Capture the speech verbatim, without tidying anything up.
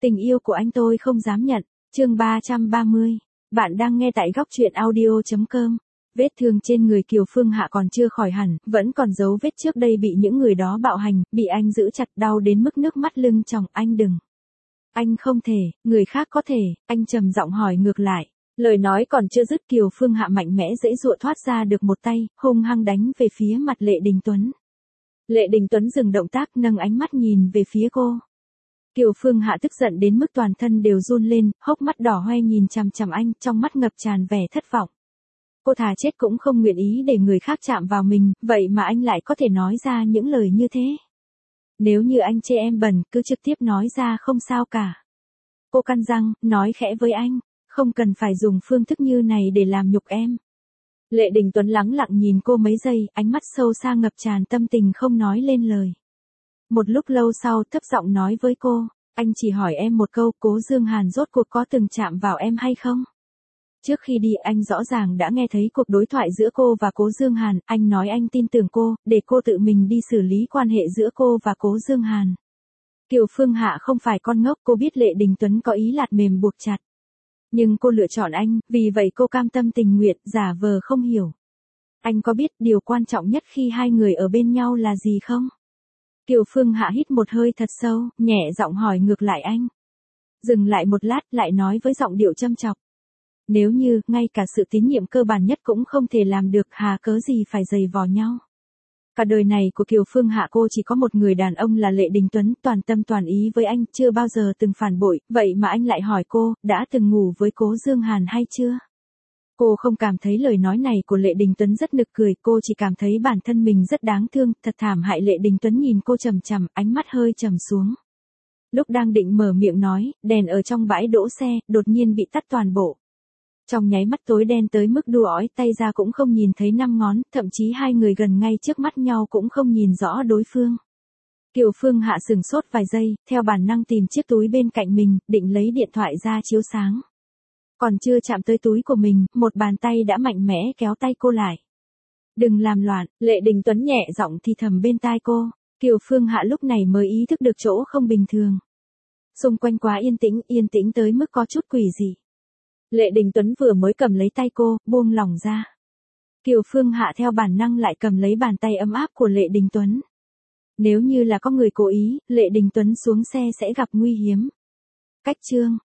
Tình yêu của anh tôi không dám nhận. Chương ba trăm ba mươi. Bạn đang nghe tại góc truyện audio chấm com. Vết thương trên người Kiều Phương Hạ còn chưa khỏi hẳn, vẫn còn dấu vết trước đây bị những người đó bạo hành, bị anh giữ chặt đau đến mức nước mắt lưng tròng. Anh đừng. Anh không thể, người khác có thể, anh trầm giọng hỏi ngược lại. Lời nói còn chưa dứt Kiều Phương Hạ mạnh mẽ dễ dụa thoát ra được một tay, hung hăng đánh về phía mặt Lệ Đình Tuấn. Lệ Đình Tuấn dừng động tác, nâng ánh mắt nhìn về phía cô. Kiều Phương Hạ tức giận đến mức toàn thân đều run lên, hốc mắt đỏ hoe nhìn chằm chằm anh, trong mắt ngập tràn vẻ thất vọng. Cô thà chết cũng không nguyện ý để người khác chạm vào mình, vậy mà anh lại có thể nói ra những lời như thế. Nếu như anh chê em bẩn, cứ trực tiếp nói ra không sao cả. Cô cắn răng, nói khẽ với anh, không cần phải dùng phương thức như này để làm nhục em. Lệ Đình Tuấn lắng lặng nhìn cô mấy giây, ánh mắt sâu xa ngập tràn tâm tình không nói lên lời. Một lúc lâu sau thấp giọng nói với cô, anh chỉ hỏi em một câu, Cố Dương Hàn rốt cuộc có từng chạm vào em hay không? Trước khi đi anh rõ ràng đã nghe thấy cuộc đối thoại giữa cô và Cố Dương Hàn, anh nói anh tin tưởng cô, để cô tự mình đi xử lý quan hệ giữa cô và Cố Dương Hàn. Kiều Phương Hạ không phải con ngốc, cô biết Lệ Đình Tuấn có ý lạt mềm buộc chặt. Nhưng cô lựa chọn anh, vì vậy cô cam tâm tình nguyện, giả vờ không hiểu. Anh có biết điều quan trọng nhất khi hai người ở bên nhau là gì không? Kiều Phương Hạ hít một hơi thật sâu, nhẹ giọng hỏi ngược lại anh. Dừng lại một lát, lại nói với giọng điệu châm chọc. Nếu như, ngay cả sự tín nhiệm cơ bản nhất cũng không thể làm được, hà cớ gì phải giày vò nhau. Cả đời này của Kiều Phương Hạ cô chỉ có một người đàn ông là Lệ Đình Tuấn, toàn tâm toàn ý với anh, chưa bao giờ từng phản bội, vậy mà anh lại hỏi cô, đã từng ngủ với Cố Dương Hàn hay chưa? Cô không cảm thấy lời nói này của Lệ Đình Tuấn rất nực cười, cô chỉ cảm thấy bản thân mình rất đáng thương, thật thảm hại. Lệ Đình Tuấn nhìn cô chằm chằm, ánh mắt hơi trầm xuống. Lúc đang định mở miệng nói, đèn ở trong bãi đỗ xe, đột nhiên bị tắt toàn bộ. Trong nháy mắt tối đen tới mức đu ói tay ra cũng không nhìn thấy năm ngón, thậm chí hai người gần ngay trước mắt nhau cũng không nhìn rõ đối phương. Kiều Phương Hạ sừng sốt vài giây, theo bản năng tìm chiếc túi bên cạnh mình, định lấy điện thoại ra chiếu sáng. Còn chưa chạm tới túi của mình, một bàn tay đã mạnh mẽ kéo tay cô lại. Đừng làm loạn, Lệ Đình Tuấn nhẹ giọng thì thầm bên tai cô. Kiều Phương Hạ lúc này mới ý thức được chỗ không bình thường. Xung quanh quá yên tĩnh, yên tĩnh tới mức có chút quỷ dị. Lệ Đình Tuấn vừa mới cầm lấy tay cô, buông lỏng ra. Kiều Phương Hạ theo bản năng lại cầm lấy bàn tay ấm áp của Lệ Đình Tuấn. Nếu như là có người cố ý, Lệ Đình Tuấn xuống xe sẽ gặp nguy hiểm. Cách chương